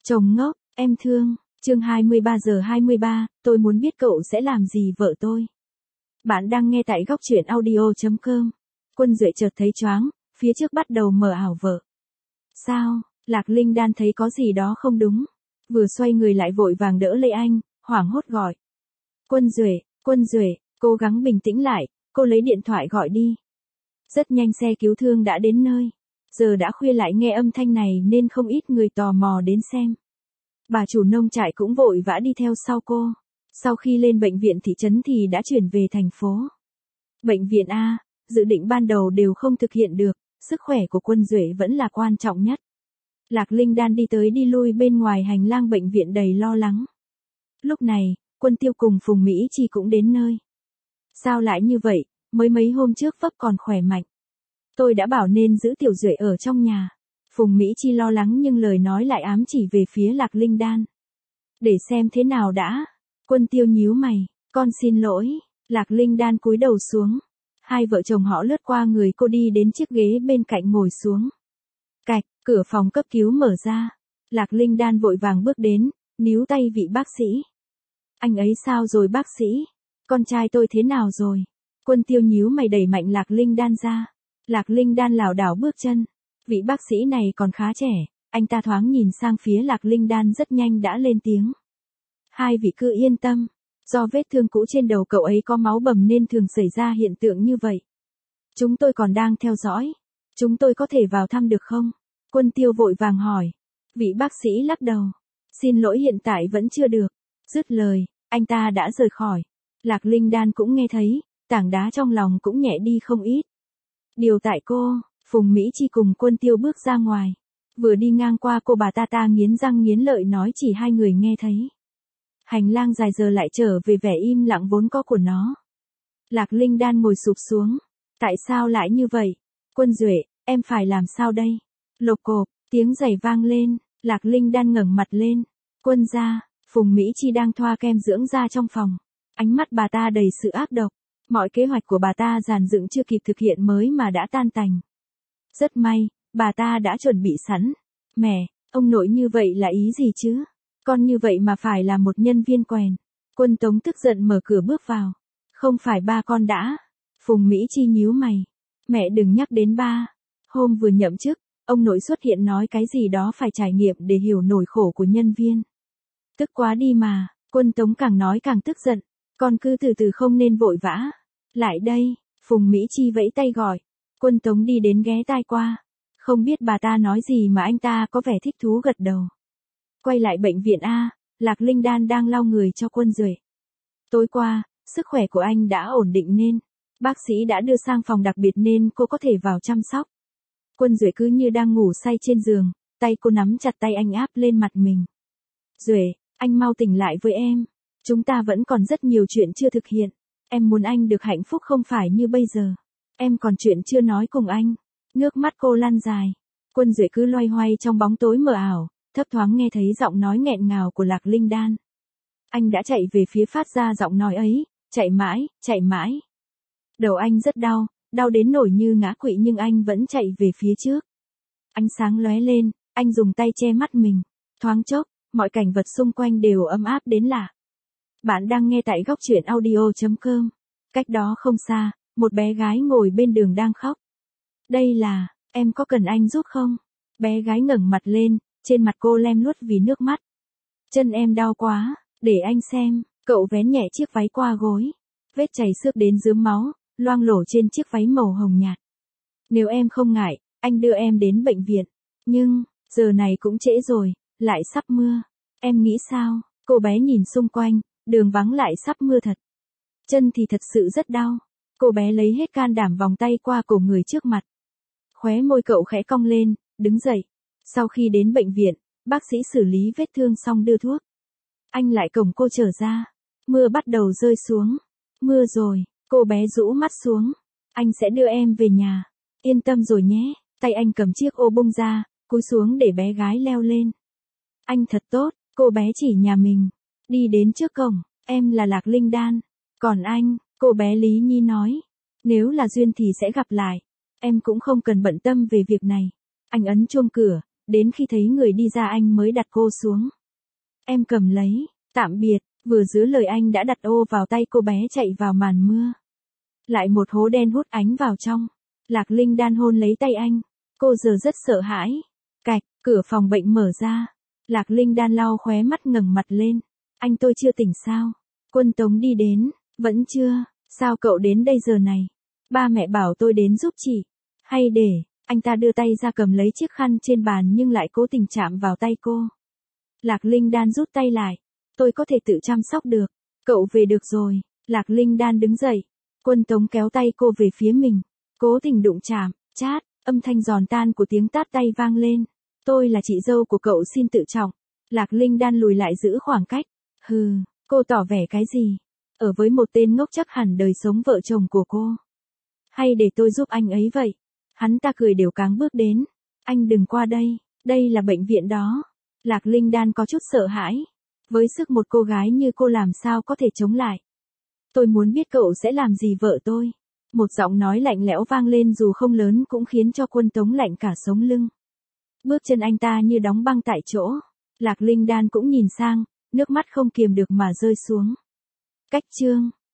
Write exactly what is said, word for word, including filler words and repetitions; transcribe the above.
Chồng ngốc, em thương, chương hai mươi ba giờ hai mươi ba, tôi muốn biết cậu sẽ làm gì vợ tôi. Bạn đang nghe tại góc truyện audio chấm com. Quân Duệ chợt thấy choáng, phía trước bắt đầu mờ ảo vợ. Sao, Lạc Linh Đan thấy có gì đó không đúng. Vừa xoay người lại vội vàng đỡ lấy anh, hoảng hốt gọi. Quân Duệ, Quân Duệ, cố gắng bình tĩnh lại, cô lấy điện thoại gọi đi. Rất nhanh xe cứu thương đã đến nơi. Giờ đã khuya lại nghe âm thanh này nên không ít người tò mò đến xem. Bà chủ nông trại cũng vội vã đi theo sau cô. Sau khi lên bệnh viện thị trấn thì đã chuyển về thành phố. Bệnh viện A, dự định ban đầu đều không thực hiện được, sức khỏe của Quân Duệ vẫn là quan trọng nhất. Lạc Linh Đan đi tới đi lui bên ngoài hành lang bệnh viện đầy lo lắng. Lúc này, Quân Tiêu cùng Phùng Mỹ Chi cũng đến nơi. Sao lại như vậy, mới mấy hôm trước vấp còn khỏe mạnh. Tôi đã bảo nên giữ Tiểu Duệ ở trong nhà. Phùng Mỹ Chi lo lắng nhưng lời nói lại ám chỉ về phía Lạc Linh Đan. Để xem thế nào đã. Quân Tiêu nhíu mày, con xin lỗi. Lạc Linh Đan cúi đầu xuống. Hai vợ chồng họ lướt qua người cô đi đến chiếc ghế bên cạnh ngồi xuống. Cạch, cửa phòng cấp cứu mở ra. Lạc Linh Đan vội vàng bước đến, níu tay vị bác sĩ. Anh ấy sao rồi bác sĩ? Con trai tôi thế nào rồi? Quân Tiêu nhíu mày đẩy mạnh Lạc Linh Đan ra. Lạc Linh Đan lảo đảo bước chân. Vị bác sĩ này còn khá trẻ, anh ta thoáng nhìn sang phía Lạc Linh Đan rất nhanh đã lên tiếng. Hai vị cứ yên tâm, do vết thương cũ trên đầu cậu ấy có máu bầm nên thường xảy ra hiện tượng như vậy. Chúng tôi còn đang theo dõi, chúng tôi có thể vào thăm được không? Quân Tiêu vội vàng hỏi. Vị bác sĩ lắc đầu. Xin lỗi hiện tại vẫn chưa được. Dứt lời, anh ta đã rời khỏi. Lạc Linh Đan cũng nghe thấy, tảng đá trong lòng cũng nhẹ đi không ít. Điều tại cô, Phùng Mỹ Chi cùng Quân Tiêu bước ra ngoài. Vừa đi ngang qua cô bà ta ta nghiến răng nghiến lợi nói chỉ hai người nghe thấy. Hành lang dài giờ lại trở về vẻ im lặng vốn có của nó. Lạc Linh Đan ngồi sụp xuống. Tại sao lại như vậy? Quân Duệ, em phải làm sao đây? Lộp cộp, tiếng giày vang lên, Lạc Linh Đan ngẩng mặt lên. Quân gia, Phùng Mỹ Chi đang thoa kem dưỡng da trong phòng. Ánh mắt bà ta đầy sự ác độc. Mọi kế hoạch của bà ta dàn dựng chưa kịp thực hiện mới mà đã tan tành. Rất may, bà ta đã chuẩn bị sẵn. Mẹ, ông nội như vậy là ý gì chứ? Con như vậy mà phải là một nhân viên quèn. Quân Tống tức giận mở cửa bước vào. Không phải ba con đã. Phùng Mỹ Chi nhíu mày. Mẹ đừng nhắc đến ba. Hôm vừa nhậm chức, ông nội xuất hiện nói cái gì đó phải trải nghiệm để hiểu nỗi khổ của nhân viên. Tức quá đi mà, Quân Tống càng nói càng tức giận. Con cứ từ từ không nên vội vã. Lại đây, Phùng Mỹ Chi vẫy tay gọi. Quân Tống đi đến ghé tai qua. Không biết bà ta nói gì mà anh ta có vẻ thích thú gật đầu. Quay lại bệnh viện A, Lạc Linh Đan đang lau người cho Quân Duệ. Tối qua, sức khỏe của anh đã ổn định nên bác sĩ đã đưa sang phòng đặc biệt nên cô có thể vào chăm sóc. Quân Duệ cứ như đang ngủ say trên giường, tay cô nắm chặt tay anh áp lên mặt mình. Duệ, anh mau tỉnh lại với em. Chúng ta vẫn còn rất nhiều chuyện chưa thực hiện. Em muốn anh được hạnh phúc không phải như bây giờ. Em còn chuyện chưa nói cùng anh. Nước mắt cô lăn dài. Quân Duệ cứ loay hoay trong bóng tối mờ ảo, thấp thoáng nghe thấy giọng nói nghẹn ngào của Lạc Linh Đan. Anh đã chạy về phía phát ra giọng nói ấy, chạy mãi, chạy mãi. Đầu anh rất đau, đau đến nổi như ngã quỵ nhưng anh vẫn chạy về phía trước. Ánh sáng lóe lên, anh dùng tay che mắt mình. Thoáng chốc, mọi cảnh vật xung quanh đều ấm áp đến lạ. Bạn đang nghe tại góc truyện audio chấm com. Cách đó không xa, một bé gái ngồi bên đường đang khóc. Đây là, em có cần anh giúp không? Bé gái ngẩng mặt lên, trên mặt cô lem luốt vì nước mắt. Chân em đau quá, để anh xem. Cậu vén nhẹ chiếc váy qua gối. Vết chảy xước đến rướm máu, loang lổ trên chiếc váy màu hồng nhạt. Nếu em không ngại, anh đưa em đến bệnh viện. Nhưng, giờ này cũng trễ rồi, lại sắp mưa. Em nghĩ sao? Cô bé nhìn xung quanh, đường vắng lại sắp mưa thật. Chân thì thật sự rất đau. Cô bé lấy hết can đảm vòng tay qua cổ người trước mặt. Khóe môi cậu khẽ cong lên, đứng dậy. Sau khi đến bệnh viện, bác sĩ xử lý vết thương xong đưa thuốc. Anh lại cổng cô trở ra. Mưa bắt đầu rơi xuống. Mưa rồi, cô bé rũ mắt xuống. Anh sẽ đưa em về nhà. Yên tâm rồi nhé. Tay anh cầm chiếc ô bung ra, cúi xuống để bé gái leo lên. Anh thật tốt, cô bé chỉ nhà mình. Đi đến trước cổng, em là Lạc Linh Đan. Còn anh, cô bé Lý Nhi nói. Nếu là duyên thì sẽ gặp lại. Em cũng không cần bận tâm về việc này. Anh ấn chuông cửa, đến khi thấy người đi ra anh mới đặt cô xuống. Em cầm lấy, tạm biệt, vừa giữa lời anh đã đặt ô vào tay cô bé chạy vào màn mưa. Lại một hố đen hút ánh vào trong. Lạc Linh Đan hôn lấy tay anh. Cô giờ rất sợ hãi. Cạch, cửa phòng bệnh mở ra. Lạc Linh Đan lau khóe mắt ngẩng mặt lên. Anh tôi chưa tỉnh sao? Quân Tống đi đến. Vẫn chưa. Sao cậu đến đây giờ này? Ba mẹ bảo tôi đến giúp chị. Hay để, anh ta đưa tay ra cầm lấy chiếc khăn trên bàn nhưng lại cố tình chạm vào tay cô. Lạc Linh Đan rút tay lại. Tôi có thể tự chăm sóc được. Cậu về được rồi. Lạc Linh Đan đứng dậy. Quân Tống kéo tay cô về phía mình. Cố tình đụng chạm, chát, âm thanh giòn tan của tiếng tát tay vang lên. Tôi là chị dâu của cậu, xin tự trọng. Lạc Linh Đan lùi lại giữ khoảng cách. Hừ, cô tỏ vẻ cái gì? Ở với một tên ngốc chắc hẳn đời sống vợ chồng của cô. Hay để tôi giúp anh ấy vậy? Hắn ta cười đều cáng bước đến. Anh đừng qua đây, đây là bệnh viện đó. Lạc Linh Đan có chút sợ hãi. Với sức một cô gái như cô làm sao có thể chống lại? Tôi muốn biết cậu sẽ làm gì vợ tôi. Một giọng nói lạnh lẽo vang lên dù không lớn cũng khiến cho Quân Tống lạnh cả sống lưng. Bước chân anh ta như đóng băng tại chỗ. Lạc Linh Đan cũng nhìn sang, nước mắt không kiềm được mà rơi xuống. Cách chương